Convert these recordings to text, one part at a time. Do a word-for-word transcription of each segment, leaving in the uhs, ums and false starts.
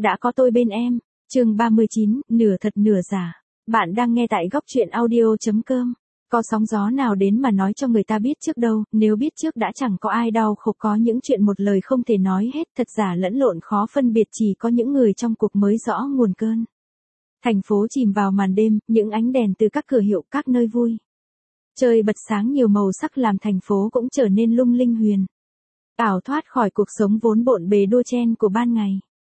đã có tôi bên em. Chương ba mươi chín, nửa thật nửa giả. Bạn đang nghe tại góc truyện audio.com. Có sóng gió nào đến mà nói cho người ta biết trước đâu, nếu biết trước đã chẳng có ai đau khổ, có những chuyện một lời không thể nói hết, thật giả lẫn lộn khó phân biệt, chỉ có những người trong cuộc mới rõ nguồn cơn. Thành phố chìm vào màn đêm, những ánh đèn từ các cửa hiệu, các nơi vui chơi bật sáng nhiều màu sắc làm thành phố cũng trở nên lung linh huyền ảo, thoát khỏi cuộc sống vốn bộn bề đua chen của ban ngày.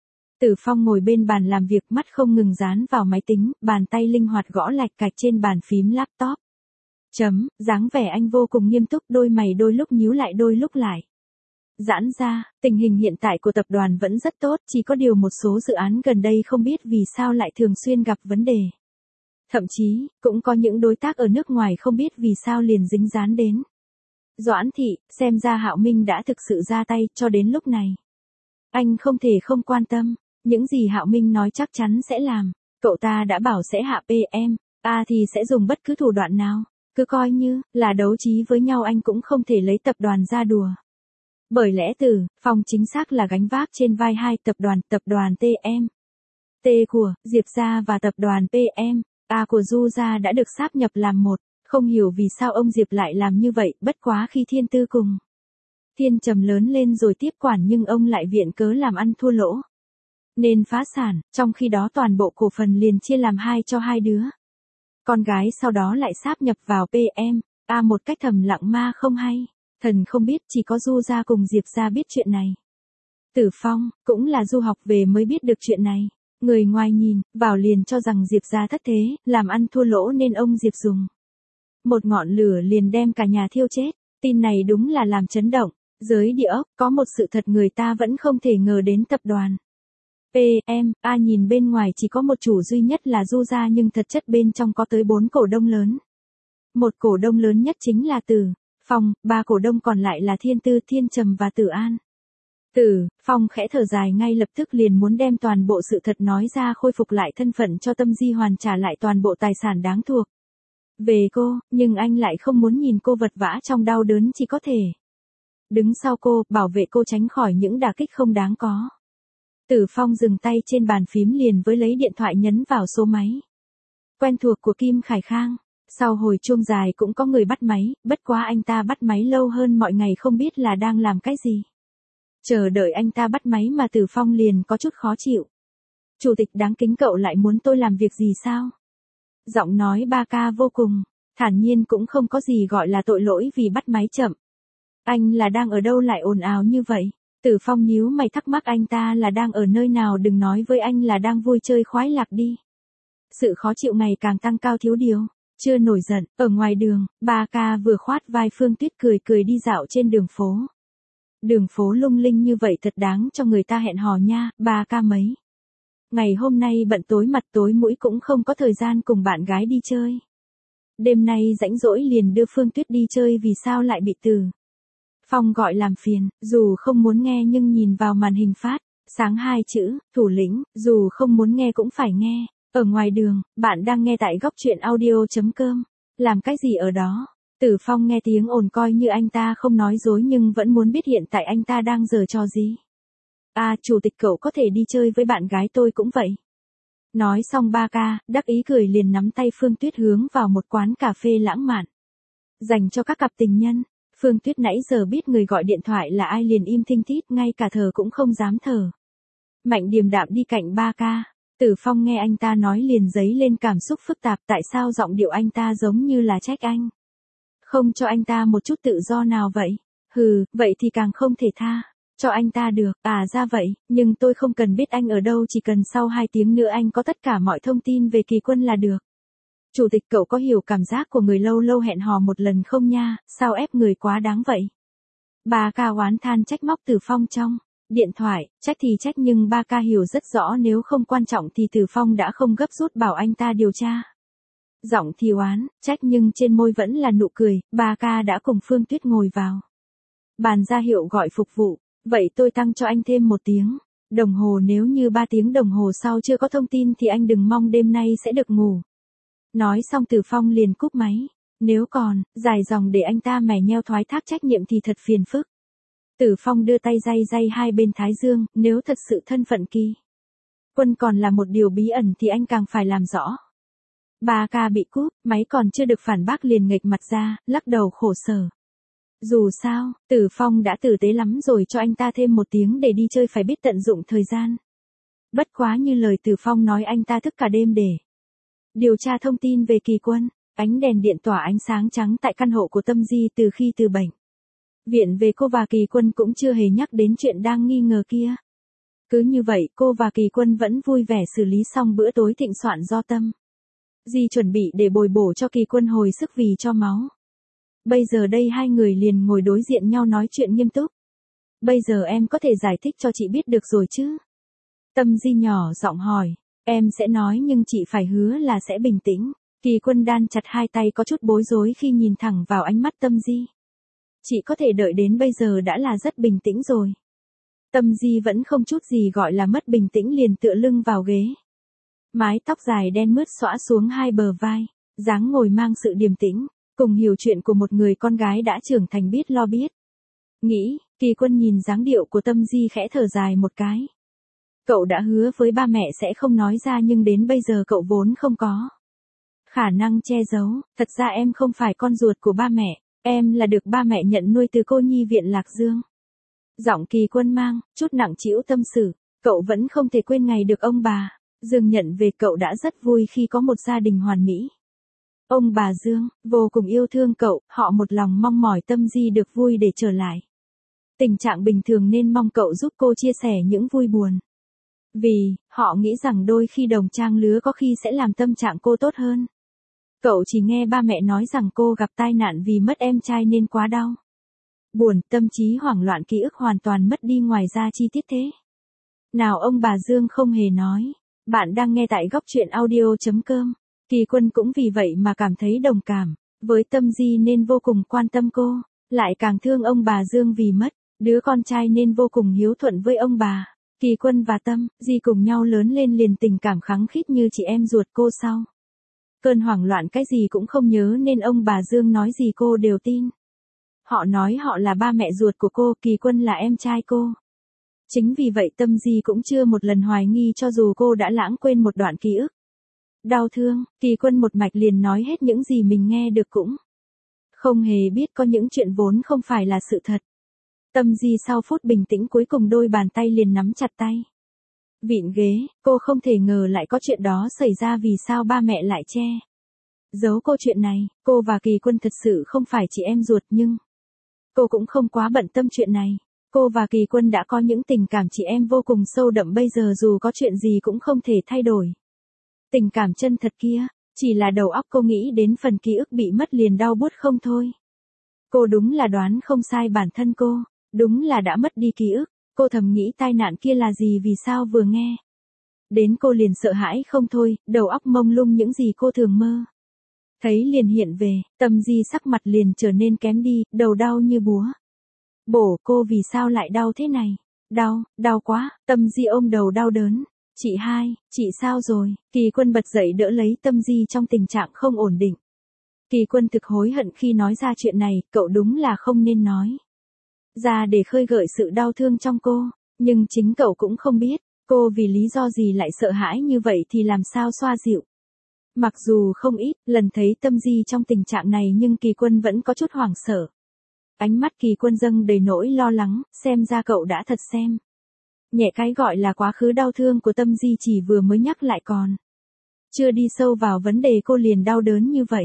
Tử Phong ngồi bên bàn làm việc, mắt không ngừng dán vào máy tính, bàn tay linh hoạt gõ lạch cạch trên bàn phím laptop. Chấm, dáng vẻ anh vô cùng nghiêm túc, đôi mày đôi lúc nhíu lại đôi lúc lại giãn ra. Tình hình hiện tại của tập đoàn vẫn rất tốt, chỉ có điều một số dự án gần đây không biết vì sao lại thường xuyên gặp vấn đề. Thậm chí, cũng có những đối tác ở nước ngoài không biết vì sao liền dính dán đến. Doãn Thị, xem ra Hạo Minh đã thực sự ra tay, cho đến lúc này anh không thể không quan tâm. Những gì Hạo Minh nói chắc chắn sẽ làm. Cậu ta đã bảo sẽ hạ pê em, à thì sẽ dùng bất cứ thủ đoạn nào. Cứ coi như là đấu trí với nhau, anh cũng không thể lấy tập đoàn ra đùa. Bởi lẽ Tử Phong chính xác là gánh vác trên vai hai tập đoàn, tập đoàn tê em, T của Diệp gia và tập đoàn pê em, A của Du gia đã được sáp nhập làm một. Không hiểu vì sao ông Diệp lại làm như vậy, bất quá khi Thiên Tư cùng Thiên Trầm lớn lên rồi tiếp quản nhưng ông lại viện cớ làm ăn thua lỗ nên phá sản, trong khi đó toàn bộ cổ phần liền chia làm hai cho hai đứa con gái, sau đó lại sáp nhập vào pê em, A một cách thầm lặng ma không hay. Thần không biết, chỉ có Du gia cùng Diệp gia biết chuyện này. Tử Phong cũng là du học về mới biết được chuyện này. Người ngoài nhìn vào liền cho rằng Diệp gia thất thế, làm ăn thua lỗ nên ông Diệp dùng một ngọn lửa liền đem cả nhà thiêu chết. Tin này đúng là làm chấn động giới địa ốc. Có một sự thật người ta vẫn không thể ngờ đến, tập đoàn pê em, A nhìn bên ngoài chỉ có một chủ duy nhất là Du gia, nhưng thật chất bên trong có tới bốn cổ đông lớn. Một cổ đông lớn nhất chính là Tử Phong, ba cổ đông còn lại là Thiên Tư, Thiên Trầm và Tử An. Tử Phong khẽ thở dài, ngay lập tức liền muốn đem toàn bộ sự thật nói ra, khôi phục lại thân phận cho Tâm Di, hoàn trả lại toàn bộ tài sản đáng thuộc về cô, nhưng anh lại không muốn nhìn cô vật vã trong đau đớn, chỉ có thể đứng sau cô, bảo vệ cô tránh khỏi những đả kích không đáng có. Tử Phong dừng tay trên bàn phím liền với lấy điện thoại nhấn vào số máy quen thuộc của Kim Khải Khang. Sau hồi chuông dài cũng có người bắt máy, bất quá anh ta bắt máy lâu hơn mọi ngày, không biết là đang làm cái gì. Chờ đợi anh ta bắt máy mà Tử Phong liền có chút khó chịu. Chủ tịch đáng kính, cậu lại muốn tôi làm việc gì sao? Giọng nói ba ca vô cùng thản nhiên, cũng không có gì gọi là tội lỗi vì bắt máy chậm. Anh là đang ở đâu lại ồn ào như vậy? Tử Phong nhíu mày thắc mắc anh ta là đang ở nơi nào, đừng nói với anh là đang vui chơi khoái lạc đi. Sự khó chịu ngày càng tăng cao, thiếu điều chưa nổi giận. Ở ngoài đường, ba ca vừa khoát vai Phương Tuyết cười cười đi dạo trên đường phố. Đường phố lung linh như vậy thật đáng cho người ta hẹn hò nha. Ba ca mấy ngày hôm nay bận tối mặt tối mũi, cũng không có thời gian cùng bạn gái đi chơi. Đêm nay rảnh rỗi liền đưa Phương Tuyết đi chơi, vì sao lại bị Tử Phong gọi làm phiền. Dù không muốn nghe nhưng nhìn vào màn hình phát sáng hai chữ thủ lĩnh, dù không muốn nghe cũng phải nghe. Ở ngoài đường, bạn đang nghe tại góc truyện audio.com. Làm cái gì ở đó? Tử Phong nghe tiếng ồn coi như anh ta không nói dối, nhưng vẫn muốn biết hiện tại anh ta đang giở trò gì. À, chủ tịch, cậu có thể đi chơi với bạn gái tôi cũng vậy. Nói xong ba ca, đắc ý cười liền nắm tay Phương Tuyết hướng vào một quán cà phê lãng mạn dành cho các cặp tình nhân. Phương Tuyết nãy giờ biết người gọi điện thoại là ai liền im thinh thít, ngay cả thở cũng không dám thở. Mạnh điềm đạm đi cạnh ba ca. Tử Phong nghe anh ta nói liền dấy lên cảm xúc phức tạp, tại sao giọng điệu anh ta giống như là trách anh, không cho anh ta một chút tự do nào vậy? Hừ, vậy thì càng không thể tha cho anh ta được. À ra vậy, nhưng tôi không cần biết anh ở đâu, chỉ cần sau hai tiếng nữa anh có tất cả mọi thông tin về Kỳ Quân là được. Chủ tịch, cậu có hiểu cảm giác của người lâu lâu hẹn hò một lần không nha, sao ép người quá đáng vậy? Ba ca oán than trách móc Tử Phong trong điện thoại. Trách thì trách, nhưng ba ca hiểu rất rõ nếu không quan trọng thì Tử Phong đã không gấp rút bảo anh ta điều tra. Giọng thì oán trách nhưng trên môi vẫn là nụ cười. Ba ca đã cùng Phương Tuyết ngồi vào bàn ra hiệu gọi phục vụ. Vậy tôi tăng cho anh thêm một tiếng đồng hồ, nếu như ba tiếng đồng hồ sau chưa có thông tin thì anh đừng mong đêm nay sẽ được ngủ. Nói xong Tử Phong liền cúp máy. Nếu còn dài dòng để anh ta mẻ nheo thoái thác trách nhiệm thì thật phiền phức. Tử Phong đưa tay day day hai bên thái dương, nếu thật sự thân phận Kỳ Quân còn là một điều bí ẩn thì anh càng phải làm rõ. Ba ca bị cúp, máy còn chưa được phản bác liền nghệch mặt ra, lắc đầu khổ sở. Dù sao, Tử Phong đã tử tế lắm rồi, cho anh ta thêm một tiếng để đi chơi phải biết tận dụng thời gian. Bất quá như lời Tử Phong nói, anh ta thức cả đêm để điều tra thông tin về Kỳ Quân. Ánh đèn điện tỏa ánh sáng trắng tại căn hộ của Tâm Di từ khi từ bệnh viện về, cô và Kỳ Quân cũng chưa hề nhắc đến chuyện đang nghi ngờ kia. Cứ như vậy, cô và Kỳ Quân vẫn vui vẻ xử lý xong bữa tối thịnh soạn do Tâm Di chuẩn bị để bồi bổ cho Kỳ Quân hồi sức vì cho máu. Bây giờ đây hai người liền ngồi đối diện nhau nói chuyện nghiêm túc. Bây giờ em có thể giải thích cho chị biết được rồi chứ? Tâm Di nhỏ giọng hỏi. Em sẽ nói nhưng chị phải hứa là sẽ bình tĩnh. Kỳ Quân đan chặt hai tay có chút bối rối khi nhìn thẳng vào ánh mắt Tâm Di. Chị có thể đợi đến bây giờ đã là rất bình tĩnh rồi. Tâm Di vẫn không chút gì gọi là mất bình tĩnh, liền tựa lưng vào ghế. Mái tóc dài đen mướt xõa xuống hai bờ vai, dáng ngồi mang sự điềm tĩnh, cùng hiểu chuyện của một người con gái đã trưởng thành biết lo biết. Nghĩ, Kỳ Quân nhìn dáng điệu của Tâm Di khẽ thở dài một cái. Cậu đã hứa với ba mẹ sẽ không nói ra nhưng đến bây giờ cậu vốn không có khả năng che giấu. Thật ra em không phải con ruột của ba mẹ, em là được ba mẹ nhận nuôi từ cô nhi viện Lạc Dương. Giọng Kỳ Quân mang chút nặng trĩu tâm sự, cậu vẫn không thể quên ngày được ông bà Dương nhận về, cậu đã rất vui khi có một gia đình hoàn mỹ. Ông bà Dương vô cùng yêu thương cậu, họ một lòng mong mỏi Tâm Di được vui để trở lại tình trạng bình thường nên mong cậu giúp cô chia sẻ những vui buồn. Vì, họ nghĩ rằng đôi khi đồng trang lứa có khi sẽ làm tâm trạng cô tốt hơn. Cậu chỉ nghe ba mẹ nói rằng cô gặp tai nạn vì mất em trai nên quá đau buồn, tâm trí hoảng loạn, ký ức hoàn toàn mất đi, ngoài ra chi tiết thế nào ông bà Dương không hề nói. Bạn đang nghe tại góc truyện audio chấm com. Kỳ Quân cũng vì vậy mà cảm thấy đồng cảm với Tâm Di nên vô cùng quan tâm cô, lại càng thương ông bà Dương vì mất đứa con trai nên vô cùng hiếu thuận với ông bà. Kỳ Quân và Tâm Di cùng nhau lớn lên liền tình cảm khăng khít như chị em ruột. Cô sau cơn hoảng loạn cái gì cũng không nhớ nên ông bà Dương nói gì cô đều tin. Họ nói họ là ba mẹ ruột của cô, Kỳ Quân là em trai cô. Chính vì vậy Tâm Di cũng chưa một lần hoài nghi cho dù cô đã lãng quên một đoạn ký ức đau thương. Kỳ Quân một mạch liền nói hết những gì mình nghe được, cũng không hề biết có những chuyện vốn không phải là sự thật. Tâm Di sau phút bình tĩnh cuối cùng đôi bàn tay liền nắm chặt tay vịn ghế, cô không thể ngờ lại có chuyện đó xảy ra. Vì sao ba mẹ lại che giấu cô chuyện này? Cô và Kỳ Quân thật sự không phải chị em ruột nhưng cô cũng không quá bận tâm chuyện này. Cô và Kỳ Quân đã có những tình cảm chị em vô cùng sâu đậm, bây giờ dù có chuyện gì cũng không thể thay đổi tình cảm chân thật kia. Chỉ là đầu óc cô nghĩ đến phần ký ức bị mất liền đau buốt không thôi. Cô đúng là đoán không sai, bản thân cô đúng là đã mất đi ký ức. Cô thầm nghĩ tai nạn kia là gì, vì sao vừa nghe đến cô liền sợ hãi không thôi, đầu óc mông lung, những gì cô thường mơ thấy liền hiện về. Tâm Di sắc mặt liền trở nên kém đi, đầu đau như búa bổ. Cô vì sao lại đau thế này? Đau, đau quá. Tâm Di ôm đầu đau đớn. Chị hai, chị sao rồi? Kỳ Quân bật dậy đỡ lấy Tâm Di trong tình trạng không ổn định. Kỳ Quân thực hối hận khi nói ra chuyện này, cậu đúng là không nên nói ra để khơi gợi sự đau thương trong cô. Nhưng chính cậu cũng không biết cô vì lý do gì lại sợ hãi như vậy thì làm sao xoa dịu. Mặc dù không ít lần thấy Tâm Di trong tình trạng này nhưng Kỳ Quân vẫn có chút hoảng sợ. Ánh mắt Kỳ Quân dâng đầy nỗi lo lắng, xem ra cậu đã thật xem nhẹ cái gọi là quá khứ đau thương của Tâm Di, chỉ vừa mới nhắc lại còn chưa đi sâu vào vấn đề cô liền đau đớn như vậy.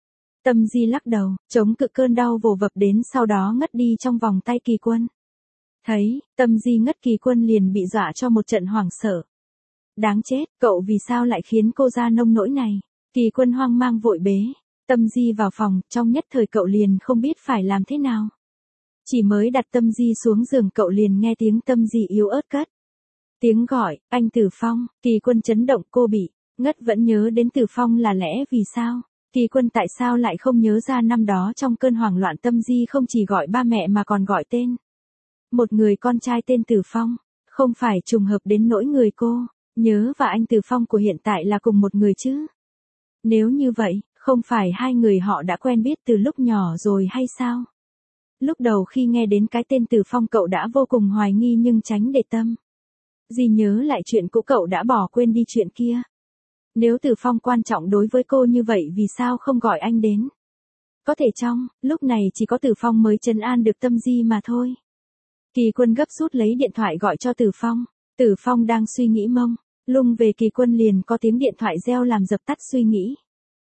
Tâm Di lắc đầu, chống cự cơn đau vồ vập đến sau đó ngất đi trong vòng tay Kỳ Quân. Thấy Tâm Di ngất, Kỳ Quân liền bị dọa cho một trận hoảng sợ. Đáng chết, cậu vì sao lại khiến cô ra nông nỗi này? Kỳ Quân hoang mang vội bế Tâm Di vào phòng, trong nhất thời cậu liền không biết phải làm thế nào. Chỉ mới đặt Tâm Di xuống giường cậu liền nghe tiếng Tâm Di yếu ớt cất tiếng gọi, anh Tử Phong. Kỳ Quân chấn động, cô bị ngất vẫn nhớ đến Tử Phong là lẽ vì sao? Kỳ Quân tại sao lại không nhớ ra năm đó trong cơn hoảng loạn Tâm Di không chỉ gọi ba mẹ mà còn gọi tên một người con trai tên Tử Phong? Không phải trùng hợp đến nỗi người cô nhớ và anh Tử Phong của hiện tại là cùng một người chứ? Nếu như vậy, không phải hai người họ đã quen biết từ lúc nhỏ rồi hay sao? Lúc đầu khi nghe đến cái tên Tử Phong cậu đã vô cùng hoài nghi nhưng tránh để tâm Dì nhớ lại chuyện cũ cậu đã bỏ quên đi chuyện kia. Nếu Từ Phong quan trọng đối với cô như vậy vì sao không gọi anh đến? Có thể trong, lúc này chỉ có Từ Phong mới trấn an được Tâm Di mà thôi. Kỳ Quân gấp rút lấy điện thoại gọi cho Từ Phong. Từ Phong đang suy nghĩ mông lung về Kỳ Quân liền có tiếng điện thoại reo làm dập tắt suy nghĩ.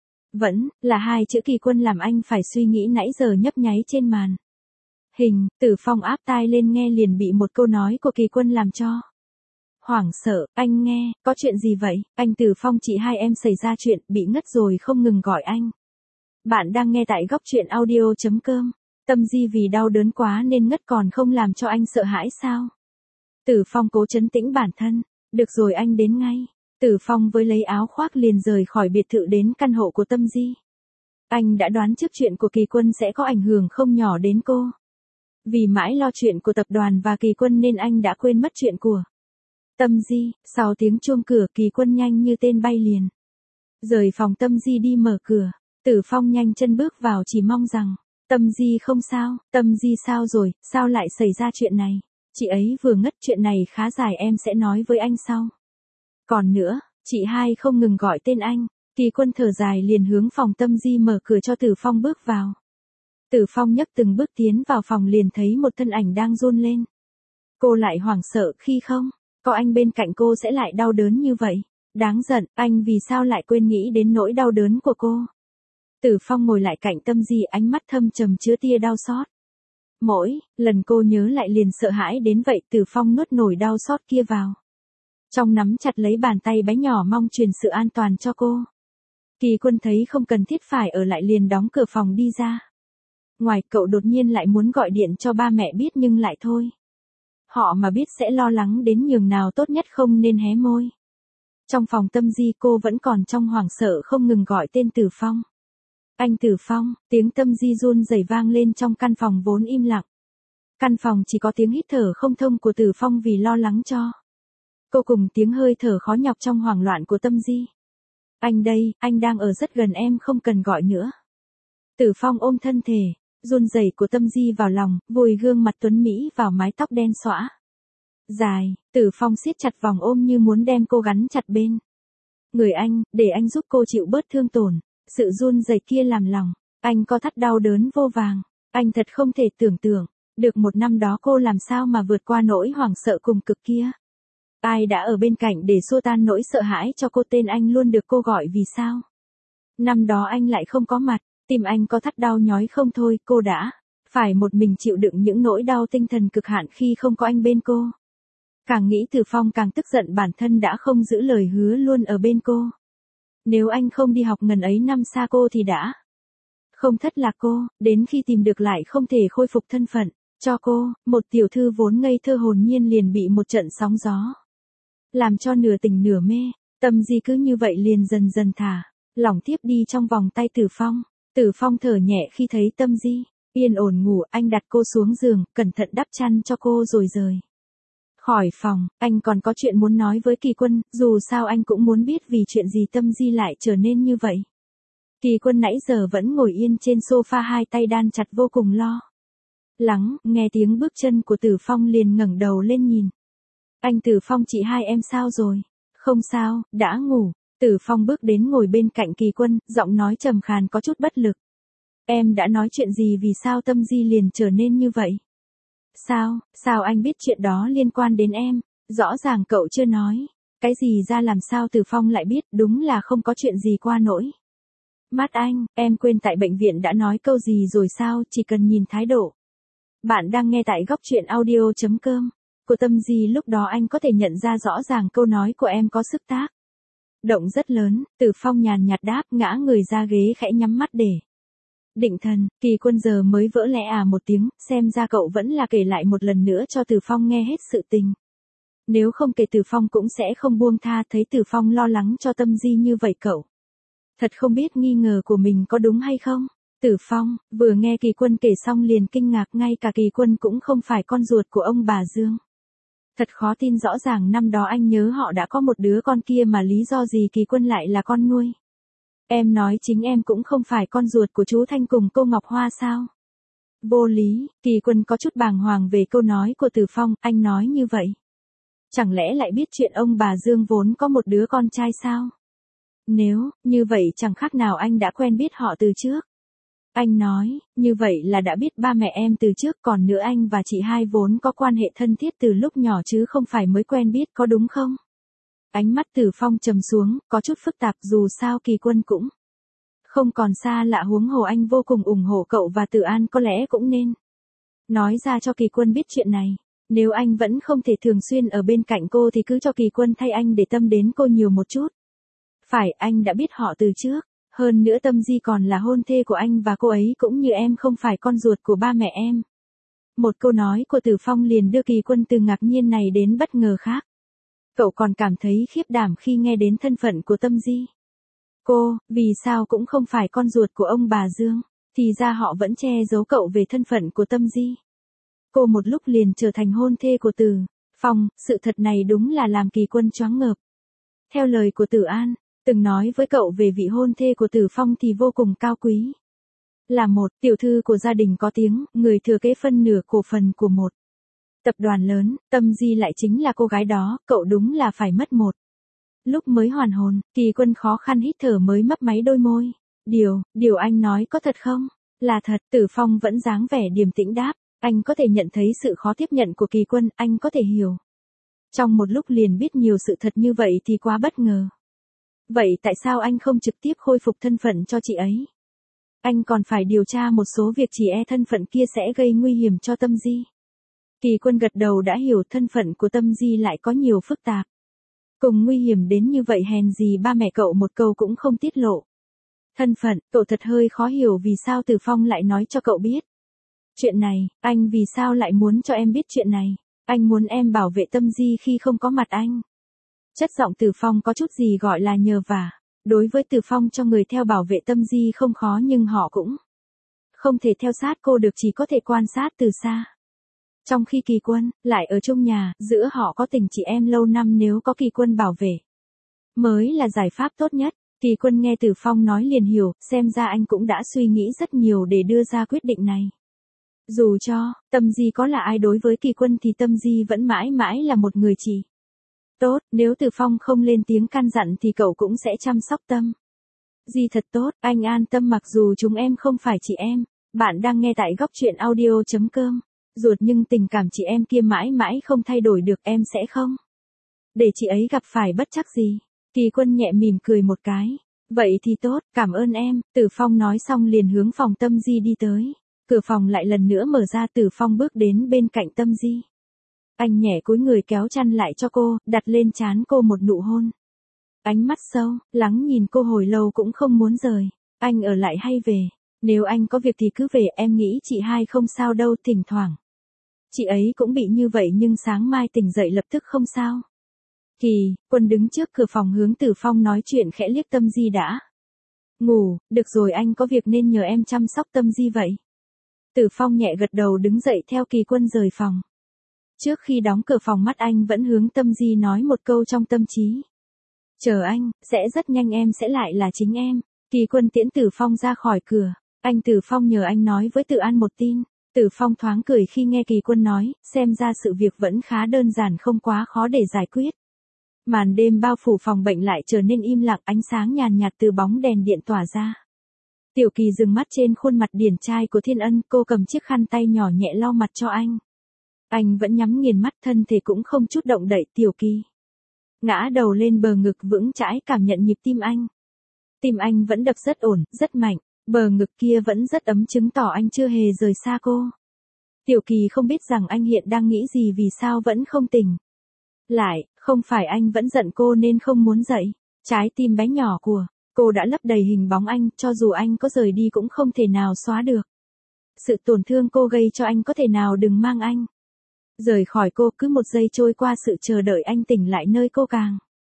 Vẫn là hai chữ Kỳ Quân làm anh phải suy nghĩ nãy giờ nhấp nháy trên màn hình. Từ Phong áp tai lên nghe liền bị một câu nói của Kỳ Quân làm cho hoảng sợ. Anh nghe, có chuyện gì vậy? Anh Từ Phong, chị hai em xảy ra chuyện, bị ngất rồi không ngừng gọi anh. Bạn đang nghe tại góc truyện audio.com. Tâm Di vì đau đớn quá nên ngất còn không làm cho anh sợ hãi sao? Từ Phong cố trấn tĩnh bản thân. Được rồi, anh đến ngay. Từ Phong với lấy áo khoác liền rời khỏi biệt thự đến căn hộ của Tâm Di. Anh đã đoán trước chuyện của Kỳ Quân sẽ có ảnh hưởng không nhỏ đến cô. Vì mãi lo chuyện của tập đoàn và Kỳ Quân nên anh đã quên mất chuyện của Tâm Di. Sau tiếng chuông cửa, Kỳ Quân nhanh như tên bay liền rời phòng Tâm Di đi mở cửa. Từ Phong nhanh chân bước vào chỉ mong rằng Tâm Di không sao. Tâm Di sao rồi, sao lại xảy ra chuyện này? Chị ấy vừa ngất, chuyện này khá dài, em sẽ nói với anh sau. Còn nữa, chị hai không ngừng gọi tên anh. Kỳ Quân thở dài liền hướng phòng Tâm Di mở cửa cho Từ Phong bước vào. Từ Phong nhấc từng bước tiến vào phòng liền thấy một thân ảnh đang run lên. Cô lại hoảng sợ khi không có anh bên cạnh cô sẽ lại đau đớn như vậy. Đáng giận, anh vì sao lại quên nghĩ đến nỗi đau đớn của cô? Từ Phong ngồi lại cạnh Tâm Di, ánh mắt thâm trầm chứa tia đau xót. Mỗi lần cô nhớ lại liền sợ hãi đến vậy. Từ Phong nuốt nổi đau xót kia vào trong, nắm chặt lấy bàn tay bé nhỏ mong truyền sự an toàn cho cô. Kỳ Quân thấy không cần thiết phải ở lại liền đóng cửa phòng đi ra. Ngoài, cậu đột nhiên lại muốn gọi điện cho ba mẹ biết nhưng lại thôi. Họ mà biết sẽ lo lắng đến nhường nào, tốt nhất không nên hé môi. Trong phòng Tâm Di, cô vẫn còn trong hoảng sợ không ngừng gọi tên Từ Phong. Anh Từ Phong, tiếng Tâm Di run rẩy vang lên trong căn phòng vốn im lặng. Căn phòng chỉ có tiếng hít thở không thông của Từ Phong vì lo lắng cho cô cùng tiếng hơi thở khó nhọc trong hoảng loạn của Tâm Di. Anh đây, anh đang ở rất gần em, không cần gọi nữa. Từ Phong ôm thân thể run rẩy của Tâm Di vào lòng, vùi gương mặt tuấn mỹ vào mái tóc đen xõa dài. Từ Phong siết chặt vòng ôm như muốn đem cô gắn chặt bên người anh, để anh giúp cô chịu bớt thương tổn. Sự run rẩy kia làm lòng anh co thắt đau đớn vô vàng. Anh thật không thể tưởng tượng được một năm đó cô làm sao mà vượt qua nỗi hoảng sợ cùng cực kia. Ai đã ở bên cạnh để xua tan nỗi sợ hãi cho cô? Tên anh luôn được cô gọi vì sao năm đó anh lại không có mặt? Tim anh có thắt đau nhói không thôi. Cô đã phải một mình chịu đựng những nỗi đau tinh thần cực hạn khi không có anh bên cô. Càng nghĩ Từ Phong càng tức giận bản thân đã không giữ lời hứa luôn ở bên cô. Nếu anh không đi học ngần ấy năm xa cô thì đã không thất lạc cô, đến khi tìm được lại không thể khôi phục thân phận cho cô. Một tiểu thư vốn ngây thơ hồn nhiên liền bị một trận sóng gió làm cho nửa tỉnh nửa mê. Tâm Di cứ như vậy liền dần dần thả lỏng tiếp đi trong vòng tay Từ Phong. Từ Phong thở nhẹ khi thấy Tâm Di yên ổn ngủ, anh đặt cô xuống giường, cẩn thận đắp chăn cho cô rồi rời khỏi phòng. Anh còn có chuyện muốn nói với Kỳ Quân, dù sao anh cũng muốn biết vì chuyện gì Tâm Di lại trở nên như vậy. Kỳ Quân nãy giờ vẫn ngồi yên trên sofa, hai tay đan chặt vô cùng lo lắng, nghe tiếng bước chân của Từ Phong liền ngẩng đầu lên nhìn. Anh Từ Phong, chị hai em sao rồi? Không sao, đã ngủ. Từ Phong bước đến ngồi bên cạnh Kỳ Quân, giọng nói trầm khàn có chút bất lực. Em đã nói chuyện gì, vì sao Tâm Di liền trở nên như vậy? Sao, sao anh biết chuyện đó liên quan đến em? Rõ ràng cậu chưa nói. Cái gì ra, làm sao Từ Phong lại biết? Đúng là không có chuyện gì qua nỗi mắt anh. Em quên tại bệnh viện đã nói câu gì rồi sao? Chỉ cần nhìn thái độ. Bạn đang nghe tại góc truyện audio.com. Của Tâm Di lúc đó anh có thể nhận ra rõ ràng câu nói của em có sức tác động rất lớn. Từ Phong nhàn nhạt đáp, ngã người ra ghế khẽ nhắm mắt để định thần. Kỳ Quân giờ mới vỡ lẽ à một tiếng, xem ra cậu vẫn là kể lại một lần nữa cho Từ Phong nghe hết sự tình. Nếu không kể Từ Phong cũng sẽ không buông tha. Thấy Từ Phong lo lắng cho Tâm Di như vậy, cậu thật không biết nghi ngờ của mình có đúng hay không. Từ Phong vừa nghe Kỳ Quân kể xong liền kinh ngạc, ngay cả Kỳ Quân cũng không phải con ruột của ông bà Dương. Thật khó tin, rõ ràng năm đó anh nhớ họ đã có một đứa con kia mà lý do gì Kỳ Quân lại là con nuôi. Em nói chính em cũng không phải con ruột của chú Thanh cùng cô Ngọc Hoa sao? Vô lý. Kỳ Quân có chút bàng hoàng về câu nói của Từ Phong. Anh nói như vậy Chẳng lẽ lại biết chuyện ông bà Dương vốn có một đứa con trai sao? Nếu, như vậy chẳng khác nào anh đã quen biết họ từ trước. Anh nói, như vậy là đã biết ba mẹ em từ trước, còn nữa anh và chị hai vốn có quan hệ thân thiết từ lúc nhỏ chứ không phải mới quen biết, có đúng không? Ánh mắt Tử Phong trầm xuống, có chút phức tạp, dù sao Kỳ Quân cũng không còn xa lạ, huống hồ anh vô cùng ủng hộ cậu và Tử An, có lẽ cũng nên nói ra cho Kỳ Quân biết chuyện này. Nếu anh vẫn không thể thường xuyên ở bên cạnh cô thì cứ cho Kỳ Quân thay anh để tâm đến cô nhiều một chút. Phải, anh đã biết họ từ trước. Hơn nữa Tâm Di còn là hôn thê của anh và cô ấy cũng như em không phải con ruột của ba mẹ em. Một câu nói của Tử Phong liền đưa Kỳ Quân từ ngạc nhiên này đến bất ngờ khác. Cậu còn cảm thấy khiếp đảm khi nghe đến thân phận của Tâm Di. Cô, vì sao cũng không phải con ruột của ông bà Dương, thì ra họ vẫn che giấu cậu về thân phận của Tâm Di. Cô một lúc liền trở thành hôn thê của Tử Phong, sự thật này đúng là làm Kỳ Quân choáng ngợp. Theo lời của Tử An, từng nói với cậu về vị hôn thê của Tử Phong thì vô cùng cao quý. Là một tiểu thư của gia đình có tiếng, người thừa kế phân nửa cổ phần của một tập đoàn lớn, Tâm Di lại chính là cô gái đó, cậu đúng là phải mất một lúc mới hoàn hồn. Kỳ Quân khó khăn hít thở mới mấp máy đôi môi. Điều, điều anh nói có thật không? Là thật. Tử Phong vẫn dáng vẻ điềm tĩnh đáp. Anh có thể nhận thấy sự khó tiếp nhận của Kỳ Quân, anh có thể hiểu. Trong một lúc liền biết nhiều sự thật như vậy thì quá bất ngờ. Vậy tại sao anh không trực tiếp khôi phục thân phận cho chị ấy? Anh còn phải điều tra một số việc, chỉ e thân phận kia sẽ gây nguy hiểm cho Tâm Di. Kỳ Quân gật đầu, đã hiểu thân phận của Tâm Di lại có nhiều phức tạp. Cùng nguy hiểm đến như vậy, hèn gì ba mẹ cậu một câu cũng không tiết lộ. Thân phận, cậu thật hơi khó hiểu vì sao Tử Phong lại nói cho cậu biết. Chuyện này, anh vì sao lại muốn cho em biết chuyện này? Anh muốn em bảo vệ Tâm Di khi không có mặt anh. Chất giọng Tử Phong có chút gì gọi là nhờ vả. Đối với Tử Phong, cho người theo bảo vệ Tâm Di không khó, nhưng họ cũng không thể theo sát cô được, chỉ có thể quan sát từ xa. Trong khi Kỳ Quân lại ở chung nhà, giữa họ có tình chị em lâu năm, nếu có Kỳ Quân bảo vệ mới là giải pháp tốt nhất. Kỳ Quân nghe Tử Phong nói liền hiểu, xem ra anh cũng đã suy nghĩ rất nhiều để đưa ra quyết định này. Dù cho Tâm Di có là ai đối với Kỳ Quân thì Tâm Di vẫn mãi mãi là một người chị tốt, nếu Tử Phong không lên tiếng căn dặn thì cậu cũng sẽ chăm sóc Tâm Di thật tốt, anh an tâm, mặc dù chúng em không phải chị em. Bạn đang nghe tại góc truyện audio chấm com. Ruột nhưng tình cảm chị em kia mãi mãi không thay đổi được, em sẽ không để chị ấy gặp phải bất trắc gì. Kỳ Quân nhẹ mỉm cười một cái. Vậy thì tốt, cảm ơn em. Tử Phong nói xong liền hướng phòng Tâm Di đi tới. Cửa phòng lại lần nữa mở ra, Tử Phong bước đến bên cạnh Tâm Di. Anh nhẹ cúi người kéo chăn lại cho cô, đặt lên trán cô một nụ hôn. Ánh mắt sâu, lắng nhìn cô hồi lâu cũng không muốn rời. Anh ở lại hay về? Nếu anh có việc thì cứ về, em nghĩ chị hai không sao đâu, thỉnh thoảng chị ấy cũng bị như vậy nhưng sáng mai tỉnh dậy lập tức không sao. Kỳ Quân đứng trước cửa phòng hướng Tử Phong nói chuyện khẽ, liếc Tâm Di đã ngủ, được rồi, anh có việc nên nhờ em chăm sóc Tâm Di vậy. Tử Phong nhẹ gật đầu đứng dậy theo Kỳ Quân rời phòng. Trước khi đóng cửa phòng, mắt anh vẫn hướng Tâm Di nói một câu trong tâm trí. Chờ anh, sẽ rất nhanh em sẽ lại là chính em. Kỳ Quân tiễn Tử Phong ra khỏi cửa. Anh Tử Phong nhờ anh nói với Tử An một tin. Tử Phong thoáng cười khi nghe Kỳ Quân nói, xem ra sự việc vẫn khá đơn giản, không quá khó để giải quyết. Màn đêm bao phủ phòng bệnh lại trở nên im lặng, ánh sáng nhàn nhạt từ bóng đèn điện tỏa ra. Tiểu Kỳ dừng mắt trên khuôn mặt điển trai của Thiên Ân, cô cầm chiếc khăn tay nhỏ nhẹ lau mặt cho anh. Anh vẫn nhắm nghiền mắt, thân thể cũng không chút động đậy. Tiểu Kỳ ngã đầu lên bờ ngực vững chãi, cảm nhận nhịp tim anh. Tim anh vẫn đập rất ổn, rất mạnh. Bờ ngực kia vẫn rất ấm, chứng tỏ anh chưa hề rời xa cô. Tiểu Kỳ không biết rằng anh hiện đang nghĩ gì, vì sao vẫn không tỉnh lại. Không phải anh vẫn giận cô nên không muốn dậy. Trái tim bé nhỏ của cô đã lấp đầy hình bóng anh, cho dù anh có rời đi cũng không thể nào xóa được. Sự tổn thương cô gây cho anh có thể nào đừng mang anh rời khỏi cô. Cứ một giây trôi qua, sự chờ đợi anh tỉnh lại nơi cô càng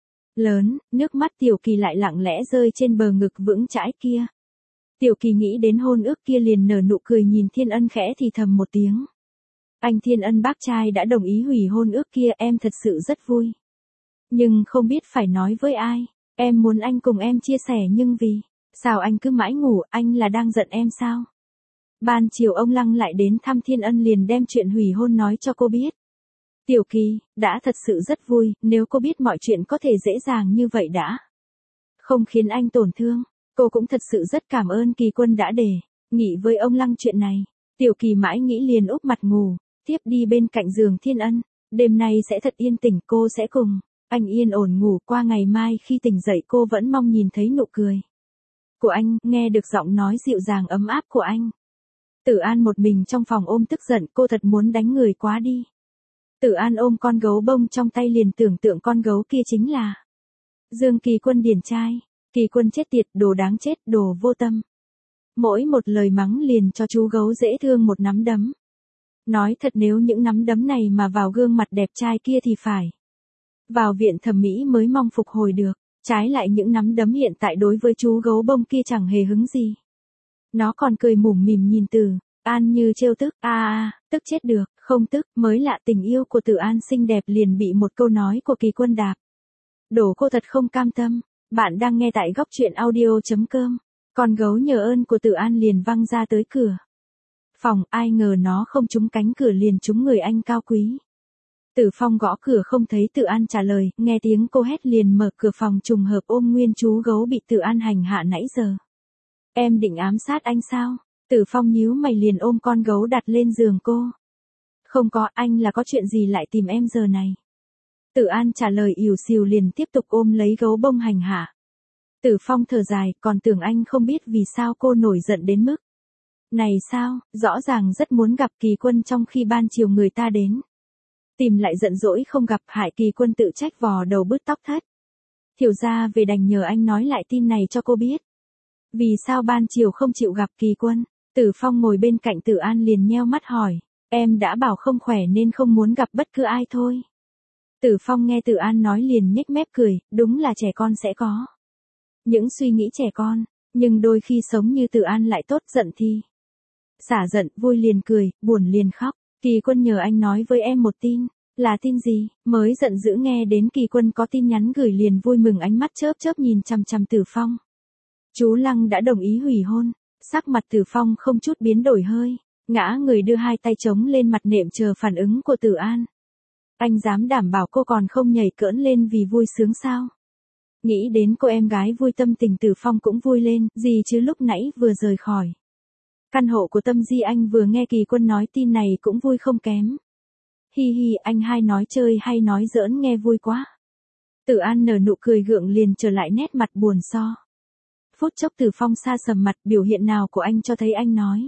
lớn, nước mắt Tiểu Kỳ lại lặng lẽ rơi trên bờ ngực vững chãi kia. Tiểu Kỳ nghĩ đến hôn ước kia liền nở nụ cười, nhìn Thiên Ân khẽ thì thầm một tiếng. Anh Thiên Ân bác trai đã đồng ý hủy hôn ước kia, em thật sự rất vui. Nhưng không biết phải nói với ai. Em muốn anh cùng em chia sẻ, nhưng vì sao anh cứ mãi ngủ, anh là đang giận em sao? Ban chiều ông Lăng lại đến thăm Thiên Ân, liền đem chuyện hủy hôn nói cho cô biết. Tiểu Kỳ, đã thật sự rất vui, nếu cô biết mọi chuyện có thể dễ dàng như vậy đã không khiến anh tổn thương. Cô cũng thật sự rất cảm ơn Kỳ Quân đã đề nghị với ông Lăng chuyện này. Tiểu Kỳ mãi nghĩ liền úp mặt ngủ, tiếp đi bên cạnh giường Thiên Ân. Đêm nay sẽ thật yên tĩnh, cô sẽ cùng anh yên ổn ngủ qua ngày mai. Khi tỉnh dậy cô vẫn mong nhìn thấy nụ cười của anh, nghe được giọng nói dịu dàng ấm áp của anh. Tử An một mình trong phòng ôm tức giận, cô thật muốn đánh người quá đi. Tử An ôm con gấu bông trong tay liền tưởng tượng con gấu kia chính là Dương Kỳ Quân điển trai. Kỳ Quân chết tiệt, đồ đáng chết, đồ vô tâm. Mỗi một lời mắng liền cho chú gấu dễ thương một nắm đấm. Nói thật nếu những nắm đấm này mà vào gương mặt đẹp trai kia thì phải vào viện thẩm mỹ mới mong phục hồi được. Trái lại những nắm đấm hiện tại đối với chú gấu bông kia chẳng hề hứng gì. Nó còn cười mủm mỉm nhìn Tử An như trêu tức. A a, tức chết được, không tức, mới lạ. Tình yêu của Tử An xinh đẹp liền bị một câu nói của Kỳ Quân đạp đổ. Cô thật không cam tâm. Bạn đang nghe tại góc truyện audio.com. Con gấu nhờ ơn của Tử An liền văng ra tới cửa phòng, ai ngờ nó không trúng cánh cửa liền trúng người anh cao quý. Tử Phong gõ cửa không thấy Tử An trả lời, nghe tiếng cô hét liền mở cửa phòng, trùng hợp ôm nguyên chú gấu bị Tử An hành hạ nãy giờ. Em định ám sát anh sao? Tử Phong nhíu mày liền ôm con gấu đặt lên giường cô. Không có, anh là có chuyện gì lại tìm em giờ này? Tử An trả lời ỉu xìu liền tiếp tục ôm lấy gấu bông hành hạ. Tử Phong thở dài, còn tưởng anh không biết vì sao cô nổi giận đến mức này sao, rõ ràng rất muốn gặp Kỳ Quân trong khi ban chiều người ta đến tìm lại giận dỗi không gặp, hại Kỳ Quân tự trách vò đầu bứt tóc thất. Thiểu ra về đành nhờ anh nói lại tin này cho cô biết. Vì sao ban chiều không chịu gặp Kỳ Quân? Tử Phong ngồi bên cạnh Tử An liền nheo mắt hỏi, em đã bảo không khỏe nên không muốn gặp bất cứ ai thôi. Tử Phong nghe Tử An nói liền nhếch mép cười, đúng là trẻ con sẽ có những suy nghĩ trẻ con, nhưng đôi khi sống như Tử An lại tốt, giận thì xả giận, vui liền cười, buồn liền khóc. Kỳ Quân nhờ anh nói với em một tin. Là tin gì? Mới giận dữ nghe đến Kỳ Quân có tin nhắn gửi liền vui mừng, ánh mắt chớp chớp nhìn chằm chằm Tử Phong. Chú Lăng đã đồng ý hủy hôn. Sắc mặt Tử Phong không chút biến đổi, hơi ngã người đưa hai tay chống lên mặt nệm chờ phản ứng của Tử An. Anh dám đảm bảo cô còn không nhảy cỡn lên vì vui sướng sao? Nghĩ đến cô em gái vui, tâm tình Tử Phong cũng vui lên, gì chứ lúc nãy vừa rời khỏi căn hộ của Tâm Di anh vừa nghe Kỳ Quân nói tin này cũng vui không kém. Hi hi, anh hai nói chơi hay nói giỡn, nghe vui quá. Tử An nở nụ cười gượng liền trở lại nét mặt buồn so. Phút chốc Tử Phong xa sầm mặt, biểu hiện nào của anh cho thấy anh nói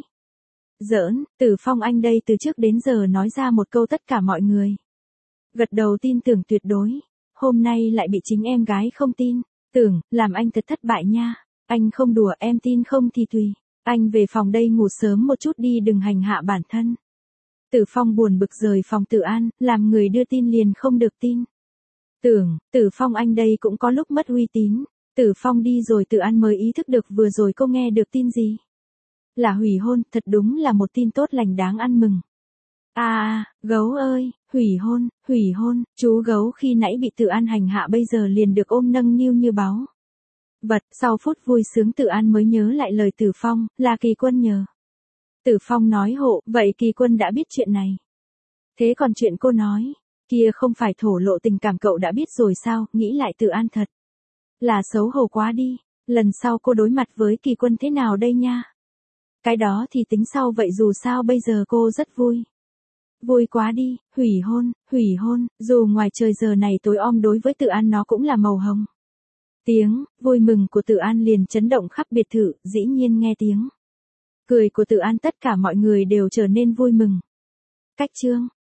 giỡn. Tử Phong anh đây từ trước đến giờ nói ra một câu tất cả mọi người gật đầu tin tưởng tuyệt đối. Hôm nay lại bị chính em gái không tin, tưởng, làm anh thật thất bại nha. Anh không đùa, em tin không thì tùy. Anh về phòng đây ngủ sớm một chút đi, đừng hành hạ bản thân. Tử Phong buồn bực rời phòng Tử An, làm người đưa tin liền không được tin. Tưởng, Tử Phong anh đây cũng có lúc mất uy tín. Tử Phong đi rồi Tử An mới ý thức được vừa rồi cô nghe được tin gì. Là hủy hôn, thật đúng là một tin tốt lành đáng ăn mừng. À, à, gấu ơi, hủy hôn, hủy hôn, chú gấu khi nãy bị Tử An hành hạ bây giờ liền được ôm nâng niu như báu vật. Sau phút vui sướng Tử An mới nhớ lại lời Tử Phong, là Kỳ Quân nhờ. Tử Phong nói hộ, vậy Kỳ Quân đã biết chuyện này. Thế còn chuyện cô nói, kia không phải thổ lộ tình cảm cậu đã biết rồi sao? Nghĩ lại Tử An thật là xấu hổ quá đi. Lần sau cô đối mặt với Kỳ Quân thế nào đây nha? Cái đó thì tính sau, vậy dù sao bây giờ cô rất vui. Vui quá đi, hủy hôn, hủy hôn, dù ngoài trời giờ này tối om đối với Tử An nó cũng là màu hồng. Tiếng vui mừng của Tử An liền chấn động khắp biệt thự, dĩ nhiên nghe tiếng cười của Tử An tất cả mọi người đều trở nên vui mừng. Cách chương